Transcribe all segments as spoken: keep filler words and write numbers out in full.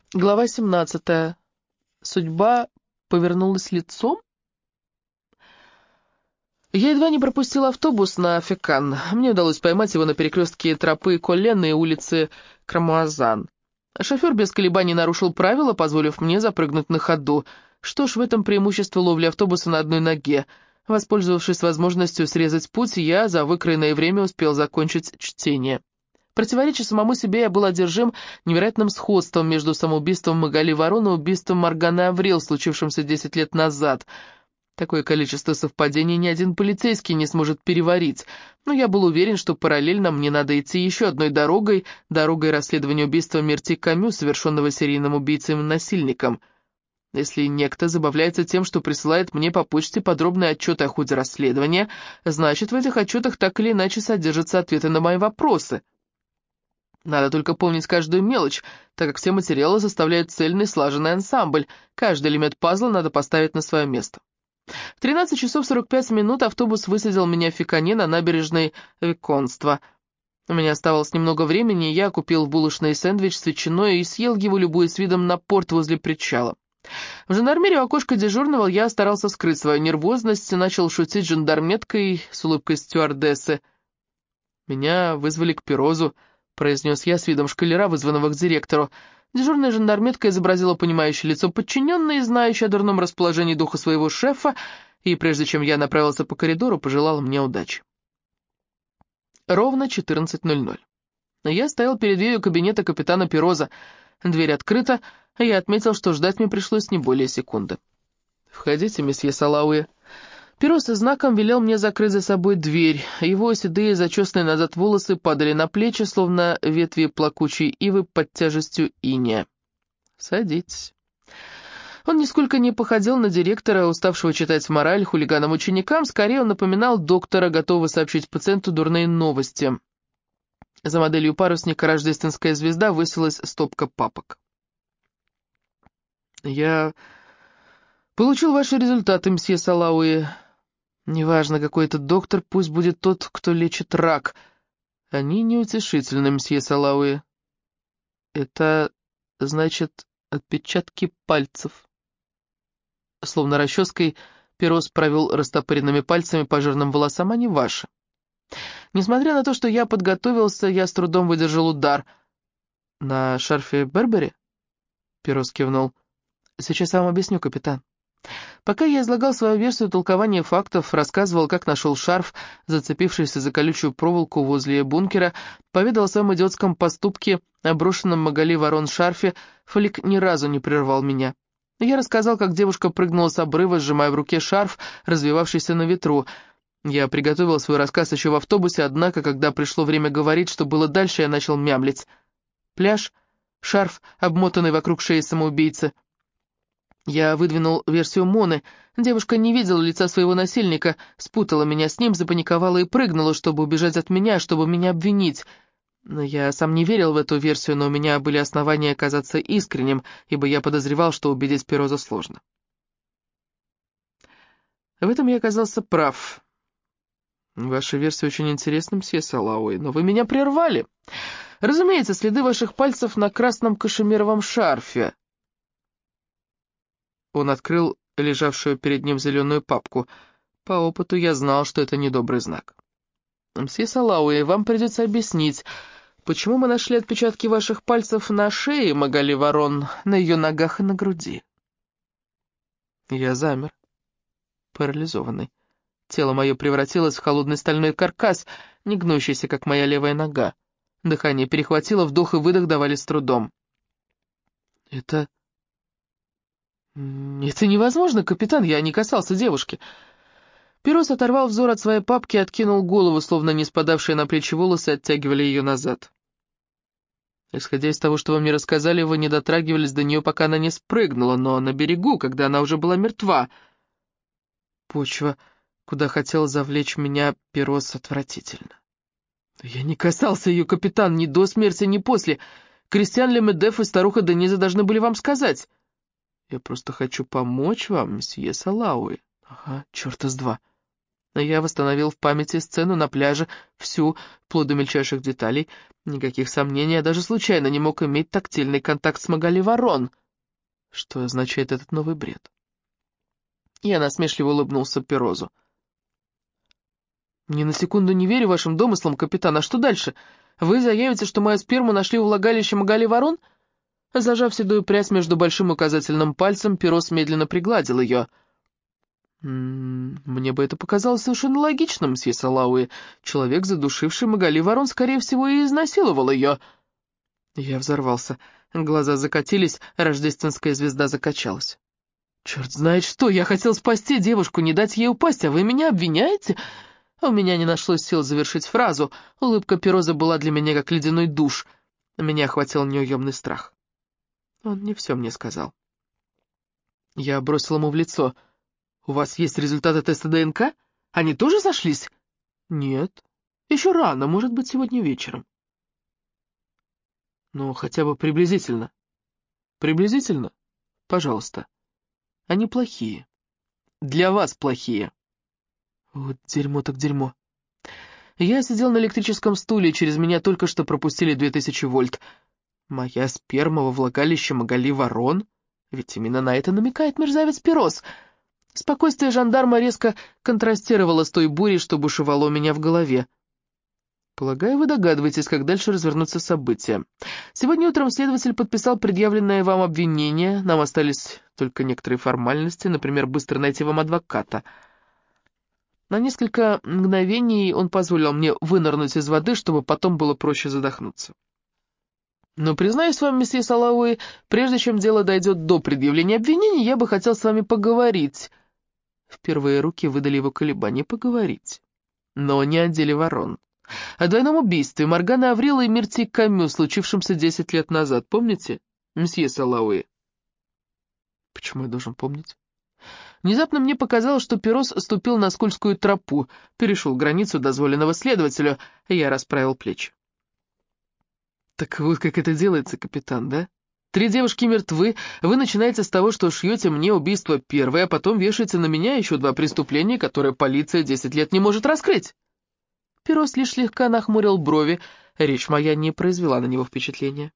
Глава семнадцатая. Судьба повернулась лицом? Я едва не пропустил автобус на Фекан. Мне удалось поймать его на перекрестке тропы Коллен и улицы Крамуазан. Шофер без колебаний нарушил правила, позволив мне запрыгнуть на ходу. Что ж, в этом преимущество ловли автобуса на одной ноге. Воспользовавшись возможностью срезать путь, я за выкроенное время успел закончить чтение. Противоречия самому себе, я был одержим невероятным сходством между самоубийством Магали Ворон и убийством Морганы Аврил, случившимся десять лет назад. Такое количество совпадений ни один полицейский не сможет переварить, но я был уверен, что параллельно мне надо идти еще одной дорогой, дорогой расследования убийства Мерти Камю, совершенного серийным убийцей и насильником. Если некто забавляется тем, что присылает мне по почте подробный отчет о ходе расследования, значит, в этих отчетах так или иначе содержатся ответы на мои вопросы. Надо только помнить каждую мелочь, так как все материалы составляют цельный слаженный ансамбль, каждый элемент пазла надо поставить на свое место. В тринадцать часов сорок пять минут автобус высадил меня в Фекане на набережной Виконства. У меня оставалось немного времени, и я купил в булочной сэндвич с ветчиной и съел его, любуясь видом на порт возле причала. В жандармерии у окошка дежурного я старался скрыть свою нервозность и начал шутить жандарметкой с улыбкой стюардессы. «Меня вызвали к Пирозу», — произнес я с видом шкалера, вызванного к директору. Дежурная жандарметка изобразила понимающее лицо подчиненной, знающей о дурном расположении духа своего шефа, и прежде чем я направился по коридору, пожелала мне удачи. Ровно четырнадцать ноль ноль. Я стоял перед дверью кабинета капитана Пироза. Дверь открыта, а я отметил, что ждать мне пришлось не более секунды. «Входите, месье Салауи». Пирос знаком велел мне закрыть за собой дверь. Его седые, зачесанные назад волосы падали на плечи, словно ветви плакучей ивы под тяжестью иния. «Садитесь». Он нисколько не походил на директора, уставшего читать мораль хулиганам-ученикам, скорее он напоминал доктора, готового сообщить пациенту дурные новости. За моделью парусника «Рождественская звезда» высилась стопка папок. «Я получил ваши результаты, мсье Салауи. Неважно, какой это доктор, пусть будет тот, кто лечит рак. Они неутешительны, мсье Салауи. Это, значит, отпечатки пальцев». Словно расческой, Пирос провел растопыренными пальцами по жирным волосам, они ваши. Несмотря на то, что я подготовился, я с трудом выдержал удар. «На шарфе Бербери?» Пирос кивнул. «Сейчас я вам объясню, капитан. Пока я излагал свою версию толкования фактов, рассказывал, как нашел шарф, зацепившийся за колючую проволоку возле бункера, поведал о своем идиотском поступке, о брошенном Магали Ворон шарфе, Флик ни разу не прервал меня. Я рассказал, как девушка прыгнула с обрыва, сжимая в руке шарф, развивавшийся на ветру. Я приготовил свой рассказ еще в автобусе, однако, когда пришло время говорить, что было дальше, я начал мямлить. Пляж, шарф, обмотанный вокруг шеи самоубийцы. Я выдвинул версию Моны. Девушка не видела лица своего насильника, спутала меня с ним, запаниковала и прыгнула, чтобы убежать от меня, чтобы меня обвинить. Но я сам не верил в эту версию, но у меня были основания оказаться искренним, ибо я подозревал, что убедить Пироза сложно. В этом я оказался прав. Ваша версия очень интересна, мсье Салауи, но вы меня прервали. Разумеется, следы ваших пальцев на красном кашемировом шарфе. Он открыл лежавшую перед ним зеленую папку. По опыту я знал, что это недобрый знак. Мсье Салауи, вам придется объяснить, почему мы нашли отпечатки ваших пальцев на шее Магали Ворон, на ее ногах и на груди. Я замер, парализованный. Тело мое превратилось в холодный стальной каркас, не гнущийся, как моя левая нога. Дыхание перехватило, вдох и выдох давались с трудом. «Это... это невозможно, капитан, я не касался девушки». Пирос оторвал взор от своей папки и откинул голову, словно не спадавшие на плечи волосы оттягивали ее назад. «Исходя из того, что вы мне рассказали, вы не дотрагивались до нее, пока она не спрыгнула, но на берегу, когда она уже была мертва. Почва, куда хотел завлечь меня Пирос, отвратительно. Я не касался ее, капитан, ни до смерти, ни после. Кристиан Лемедеф и старуха Дениза должны были вам сказать. Я просто хочу помочь вам, месье Салауи». «Ага, черта с два». Я восстановил в памяти сцену на пляже, всю, вплоть до мельчайших деталей. Никаких сомнений, я даже случайно не мог иметь тактильный контакт с Магали Ворон. Что означает этот новый бред? Я насмешливо улыбнулся Перозу. «Ни на секунду не верю вашим домыслам, капитан. А что дальше? Вы заявите, что мою сперму нашли у влагалища Магали Ворон?» Зажав седую прядь между большим и указательным пальцем, Пероз медленно пригладил ее. «Мне бы это показалось совершенно логичным, мсье Салауи. Человек, задушивший Магали Ворон, скорее всего, и изнасиловал ее». Я взорвался. Глаза закатились, рождественская звезда закачалась. «Черт знает что! Я хотел спасти девушку, не дать ей упасть, а вы меня обвиняете?» У меня не нашлось сил завершить фразу. Улыбка Пероза была для меня как ледяной душ. Меня охватил неуемный страх. Он не все мне сказал. Я бросил ему в лицо. «У вас есть результаты теста ДНК? Они тоже сошлись?» «Нет. Еще рано, может быть, сегодня вечером». «Ну, хотя бы приблизительно». «Приблизительно? Пожалуйста. Они плохие. Для вас плохие». Вот дерьмо так дерьмо. Я сидел на электрическом стуле, через меня только что пропустили две тысячи вольт. Моя сперма во влагалище Магали Ворон? Ведь именно на это намекает мерзавец Пероз. Спокойствие жандарма резко контрастировало с той бурей, что бушевало у меня в голове. Полагаю, вы догадываетесь, как дальше развернутся события. Сегодня утром следователь подписал предъявленное вам обвинение. Нам остались только некоторые формальности, например, быстро найти вам адвоката. На несколько мгновений он позволил мне вынырнуть из воды, чтобы потом было проще задохнуться. Но, признаюсь вам, месье Салауи, прежде чем дело дойдет до предъявления обвинений, я бы хотел с вами поговорить. Впервые руки выдали его колебания поговорить. Но не о деле Ворон. О двойном убийстве Морганы Аврилы и Мирти Камю, случившемся десять лет назад. Помните, месье Салауи? Почему я должен помнить? Внезапно мне показалось, что Пероз ступил на скользкую тропу, перешел границу дозволенного следователю, и я расправил плечи. «Так вот как это делается, капитан, да? Три девушки мертвы, вы начинаете с того, что шьете мне убийство первое, а потом вешаете на меня еще два преступления, которые полиция десять лет не может раскрыть». Пероз лишь слегка нахмурил брови, речь моя не произвела на него впечатления.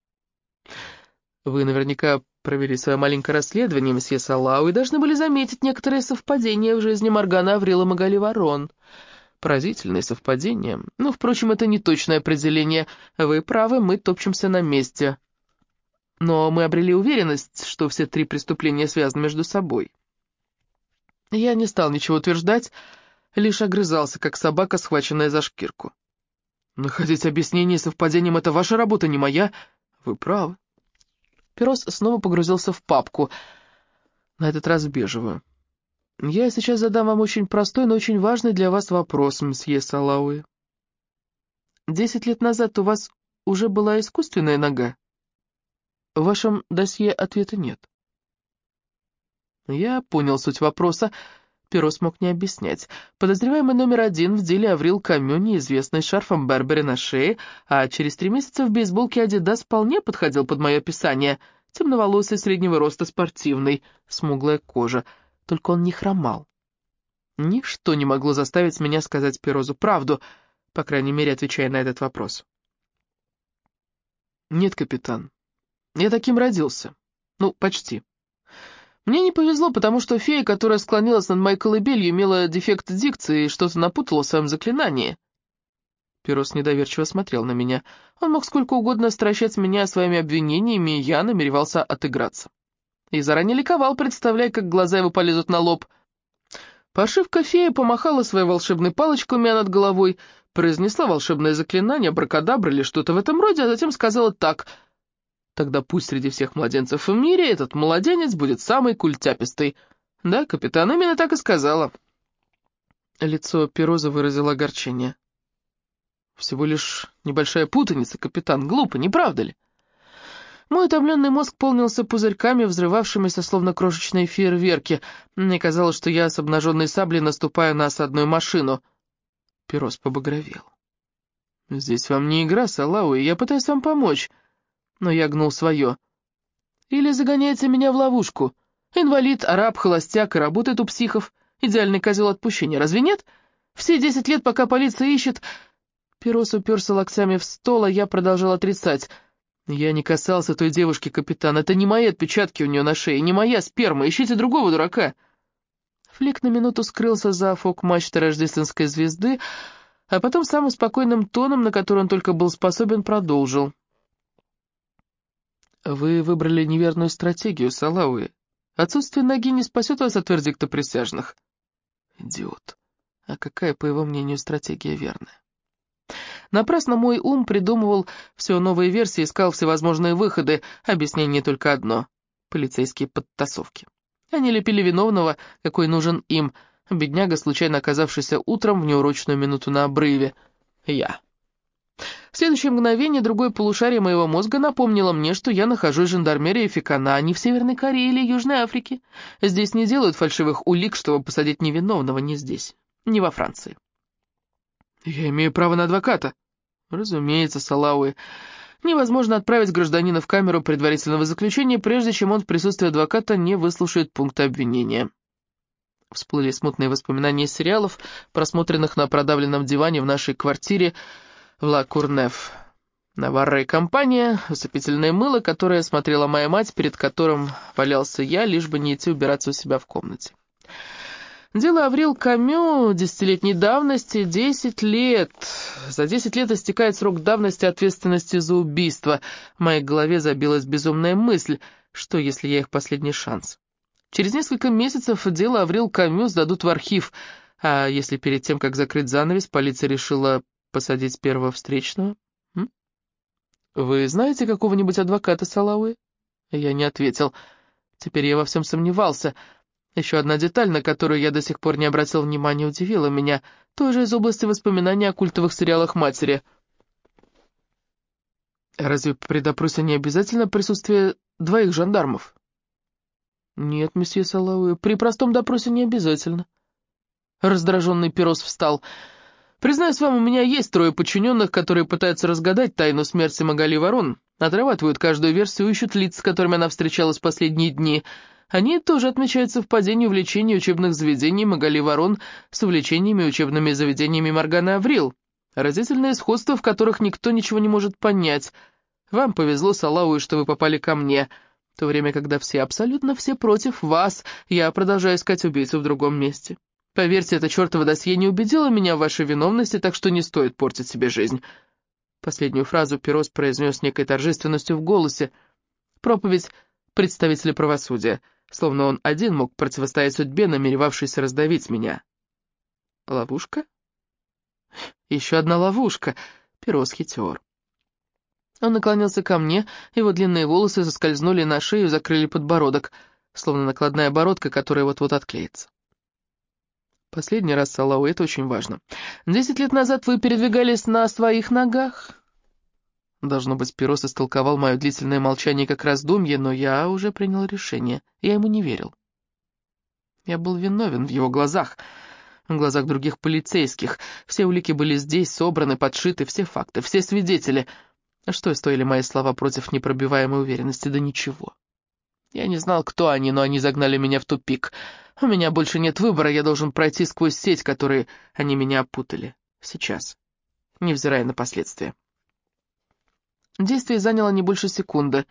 «Вы наверняка провели свое маленькое расследование, месье Салау, и должны были заметить некоторые совпадения в жизни Морганы Аврилы Магали Ворон. Поразительные совпадения. Ну, впрочем, это не точное определение. Вы правы, мы топчемся на месте. Но мы обрели уверенность, что все три преступления связаны между собой». Я не стал ничего утверждать, лишь огрызался, как собака, схваченная за шкирку. «Находить объяснение совпадениям — это ваша работа, не моя. Вы правы». Пероз снова погрузился в папку, на этот раз в бежевую. «Я сейчас задам вам очень простой, но очень важный для вас вопрос, мсье Салауи. Десять лет назад у вас уже была искусственная нога? В вашем досье ответа нет». Я понял суть вопроса. Пероз мог не объяснять. Подозреваемый номер один в деле Аврил Камю, неизвестный, с шарфом Бербери на шее, а через три месяца в бейсболке Адидас вполне подходил под мое описание. Темноволосый, среднего роста, спортивный, смуглая кожа. Только он не хромал. Ничто не могло заставить меня сказать Перозу правду, по крайней мере, отвечая на этот вопрос. «Нет, капитан, я таким родился. Ну, почти. Мне не повезло, потому что фея, которая склонилась над моей колыбелью, имела дефект дикции и что-то напутала в своем заклинании». Пероз недоверчиво смотрел на меня. Он мог сколько угодно стращать меня своими обвинениями, и я намеревался отыграться. И заранее ликовал, представляя, как глаза его полезут на лоб. Паршивка фея помахала своей волшебной палочкой у меня над головой, произнесла волшебное заклинание, абракадабра или что-то в этом роде, а затем сказала так: «Тогда пусть среди всех младенцев в мире этот младенец будет самый культяпистый». Да, капитан, именно так и сказала. Лицо Пероза выразило огорчение. «Всего лишь небольшая путаница, капитан, глупо, не правда ли?» Мой утомленный мозг полнился пузырьками, взрывавшимися, словно крошечные фейерверки. Мне казалось, что я с обнаженной саблей наступаю на осадную машину. Пероз побагровел. «Здесь вам не игра, Салауи, я пытаюсь вам помочь». Но я гнул свое. «Или загоняете меня в ловушку. Инвалид, араб, холостяк и работает у психов. Идеальный козел отпущения, разве нет? Все десять лет, пока полиция ищет...» Пирос уперся локтями в стол, а я продолжал отрицать. «Я не касался той девушки, капитан. Это не мои отпечатки у нее на шее, не моя сперма. Ищите другого дурака». Флик на минуту скрылся за фок-мачтой рождественской звезды, а потом самым спокойным тоном, на который он только был способен, продолжил. «Вы выбрали неверную стратегию, Салауи. Отсутствие ноги не спасет вас от вердикта присяжных». «Идиот. А какая, по его мнению, стратегия верная?» Напрасно мой ум придумывал все новые версии, искал всевозможные выходы, объяснение только одно — полицейские подтасовки. Они лепили виновного, какой нужен им, бедняга, случайно оказавшийся утром в неурочную минуту на обрыве. Я. В следующее мгновение другое полушарие моего мозга напомнило мне, что я нахожусь в жандармерии Фекана, а не в Северной Корее или Южной Африке. Здесь не делают фальшивых улик, чтобы посадить невиновного, не здесь, не во Франции. «Я имею право на адвоката». «Разумеется, Салауи. Невозможно отправить гражданина в камеру предварительного заключения, прежде чем он в присутствии адвоката не выслушает пункты обвинения». Всплыли смутные воспоминания из сериалов, просмотренных на продавленном диване в нашей квартире в Ла Курнеф. Наварра и компания, усыпительное мыло, которое смотрела моя мать, перед которым валялся я, лишь бы не идти убираться у себя в комнате. Дело Аврил Камю десятилетней давности, десять лет. За десять лет истекает срок давности ответственности за убийство. В моей голове забилась безумная мысль, что если я их последний шанс. Через несколько месяцев дело Аврил Камю сдадут в архив, а если перед тем, как закрыть занавес, полиция решила посадить первого встречного? М? «Вы знаете какого-нибудь адвоката, Салауи?» Я не ответил. Теперь я во всем сомневался. Еще одна деталь, на которую я до сих пор не обратил внимания, удивила меня, тоже из области воспоминаний о культовых сериалах матери. «Разве при допросе не обязательно присутствие двоих жандармов?» «Нет, месье Салауи, при простом допросе не обязательно». Раздраженный Пирос встал. «Признаюсь вам, у меня есть трое подчиненных, которые пытаются разгадать тайну смерти Магали Ворон, отрабатывают каждую версию, ищут лиц, с которыми она встречалась в последние дни». Они тоже отмечают совпадение увлечений учебных заведений Магали Ворон с увлечениями учебными заведениями Морганы Аврил. Разительное сходство, в которых никто ничего не может понять. Вам повезло, Салауи, что вы попали ко мне. В то время, когда все, абсолютно все против вас, я продолжаю искать убийцу в другом месте. Поверьте, это чертово досье не убедило меня в вашей виновности, так что не стоит портить себе жизнь». Последнюю фразу Пирос произнес с некой торжественностью в голосе. Проповедь представителя правосудия, словно он один мог противостоять судьбе, намеревавшейся раздавить меня. Ловушка? Еще одна ловушка. Пирос хитер. Он наклонился ко мне, его длинные волосы соскользнули на шею и закрыли подбородок, словно накладная бородка, которая вот-вот отклеится. Последний раз, Салауи, это очень важно. Десять лет назад вы передвигались на своих ногах? Должно быть, Пирос истолковал мое длительное молчание как раздумье, но я уже принял решение. Я ему не верил. Я был виновен в его глазах, в глазах других полицейских. Все улики были здесь, собраны, подшиты, все факты, все свидетели. А что стоили мои слова против непробиваемой уверенности? Да ничего. Я не знал, кто они, но они загнали меня в тупик. У меня больше нет выбора, я должен пройти сквозь сеть, которой они меня опутали. Сейчас, невзирая на последствия. Действие заняло не больше секунды.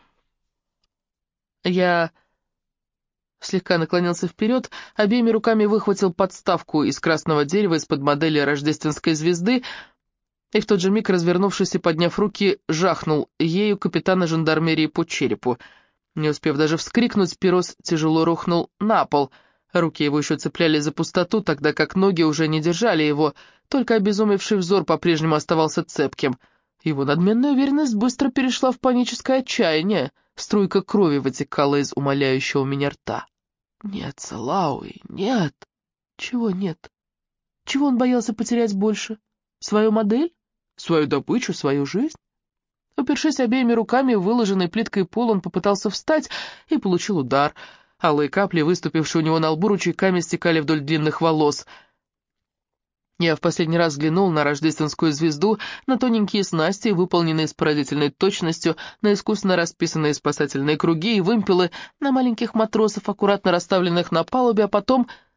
Я слегка наклонился вперед, обеими руками выхватил подставку из красного дерева из-под модели рождественской звезды и в тот же миг, развернувшись и подняв руки, жахнул ею капитана жандармерии по черепу. Не успев даже вскрикнуть, Пирос тяжело рухнул на пол. Руки его еще цепляли за пустоту, тогда как ноги уже не держали его, только обезумевший взор по-прежнему оставался цепким. Его надменная уверенность быстро перешла в паническое отчаяние. Струйка крови вытекала из умоляющего меня рта. «Нет, Салауи, нет!» «Чего нет? Чего он боялся потерять больше? Свою модель? Свою добычу? Свою жизнь?» Упершись обеими руками в выложенный плиткой пол, он попытался встать и получил удар. Алые капли, выступившие у него на лбу, ручейками стекали вдоль длинных волос. Я в последний раз взглянул на рождественскую звезду, на тоненькие снасти, выполненные с поразительной точностью, на искусно расписанные спасательные круги и вымпелы, на маленьких матросов, аккуратно расставленных на палубе, а потом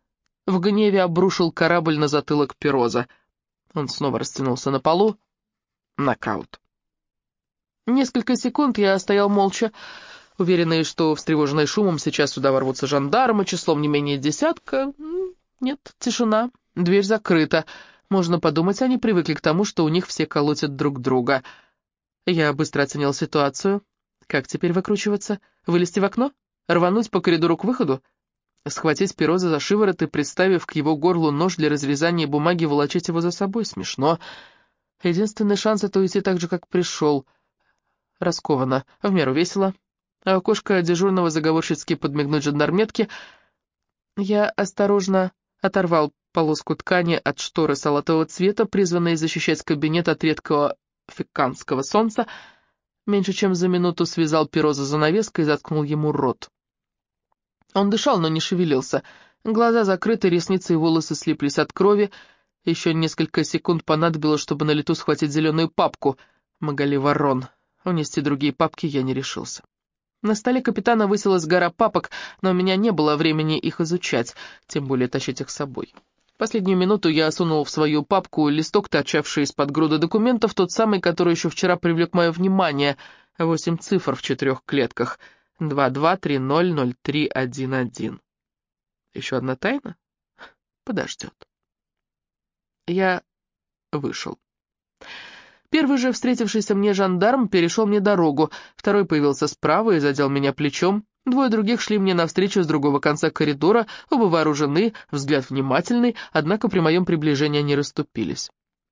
в гневе обрушил корабль на затылок Пероза. Он снова растянулся на полу. Нокаут. Несколько секунд я стоял молча, уверенный, что встревоженный шумом сейчас сюда ворвутся жандармы, числом не менее десятка. Нет, тишина, дверь закрыта. Можно подумать, они привыкли к тому, что у них все колотят друг друга. Я быстро оценил ситуацию. Как теперь выкручиваться? Вылезти в окно? Рвануть по коридору к выходу? Схватить Пероза за шиворот и, приставив к его горлу нож для разрезания бумаги, волочить его за собой? Смешно. Единственный шанс — это уйти так же, как пришел. Раскованно, в меру весело. А окошко дежурного заговорщицки подмигнуть жандарметке. Я осторожно оторвал полоску ткани от шторы салатового цвета, призванной защищать кабинет от редкого фекканского солнца. Меньше чем за минуту связал Пероза занавеской и заткнул ему рот. Он дышал, но не шевелился. Глаза закрыты, ресницы и волосы слиплись от крови. Еще несколько секунд понадобилось, чтобы на лету схватить зеленую папку Магали Ворон. Унести другие папки я не решился. На столе капитана высилась гора папок, но у меня не было времени их изучать, тем более тащить их с собой. В последнюю минуту я сунул в свою папку листок, торчавший из-под груды документов, тот самый, который еще вчера привлек мое внимание. Восемь цифр в четырех клетках. два два три ноль ноль три один один. Еще одна тайна? Подождет. Я вышел. Первый же встретившийся мне жандарм перешел мне дорогу, второй появился справа и задел меня плечом, двое других шли мне навстречу с другого конца коридора, оба вооружены, взгляд внимательный, однако при моем приближении они расступились.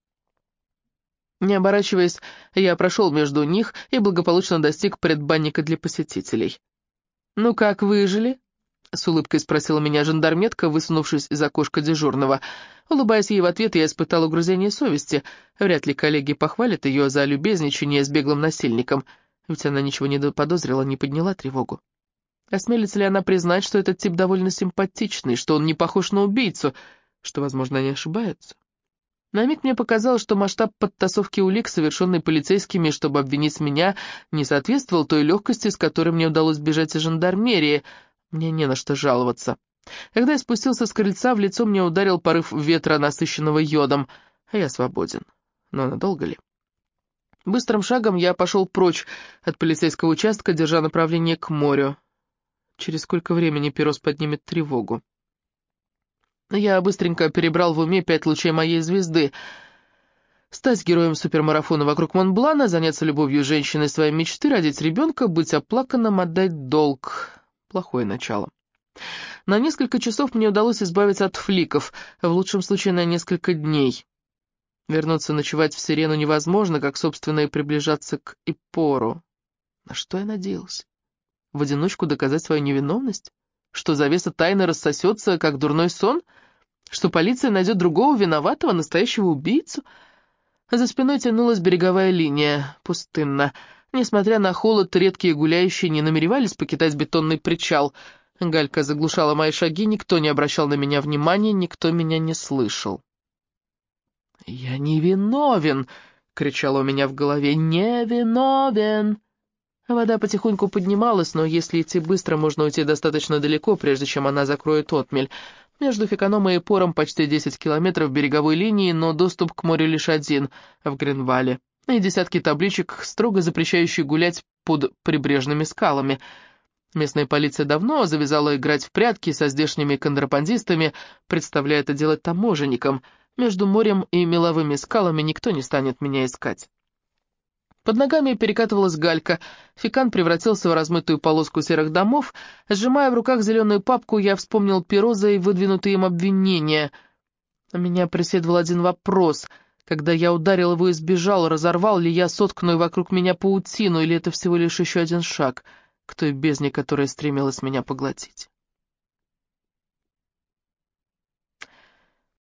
Не оборачиваясь, я прошел между них и благополучно достиг предбанника для посетителей. «Ну как, выжили?» — с улыбкой спросила меня жандарметка, высунувшись из окошка дежурного. Улыбаясь ей в ответ, я испытал угрызение совести. Вряд ли коллеги похвалят ее за любезничание с беглым насильником, ведь она ничего не заподозрила, не подняла тревогу. Осмелится ли она признать, что этот тип довольно симпатичный, что он не похож на убийцу, что, возможно, они ошибаются? На миг мне показалось, что масштаб подтасовки улик, совершенной полицейскими, чтобы обвинить меня, не соответствовал той легкости, с которой мне удалось бежать из жандармерии. Мне не на что жаловаться. Когда я спустился с крыльца, в лицо мне ударил порыв ветра, насыщенного йодом, а я свободен. Но надолго ли? Быстрым шагом я пошел прочь от полицейского участка, держа направление к морю. Через сколько времени Пероз поднимет тревогу? Я быстренько перебрал в уме пять лучей моей звезды. Стать героем супермарафона вокруг Монблана, заняться любовью женщины своей мечты, родить ребенка, быть оплаканным, отдать долг. Плохое начало. На несколько часов мне удалось избавиться от фликов, в лучшем случае на несколько дней. Вернуться ночевать в Сирену невозможно, как, собственно, и приближаться к Иппору. На что я надеялся? В одиночку доказать свою невиновность? Что завеса тайны рассосется, как дурной сон? Что полиция найдет другого виноватого, настоящего убийцу? За спиной тянулась береговая линия, пустынно. Несмотря на холод, редкие гуляющие не намеревались покидать бетонный причал. Галька заглушала мои шаги, никто не обращал на меня внимания, никто меня не слышал. «Я не виновен!» — кричало у меня в голове. «Не виновен!» Вода потихоньку поднималась, но если идти быстро, можно уйти достаточно далеко, прежде чем она закроет отмель. Между Феканом и Иппором почти десять километров береговой линии, но доступ к морю лишь один, в Гринвале. И десятки табличек, строго запрещающие гулять под прибрежными скалами. Местная полиция давно завязала играть в прятки со здешними контрабандистами, представляя это делать таможенникам. Между морем и меловыми скалами никто не станет меня искать. Под ногами перекатывалась галька, Фекан превратился в размытую полоску серых домов. Сжимая в руках зеленую папку, я вспомнил Пероза и выдвинутые им обвинения. Меня преследовал один вопрос. Когда я ударил его и сбежал, разорвал ли я сотканную вокруг меня паутину, или это всего лишь еще один шаг к той бездне, которая стремилась меня поглотить?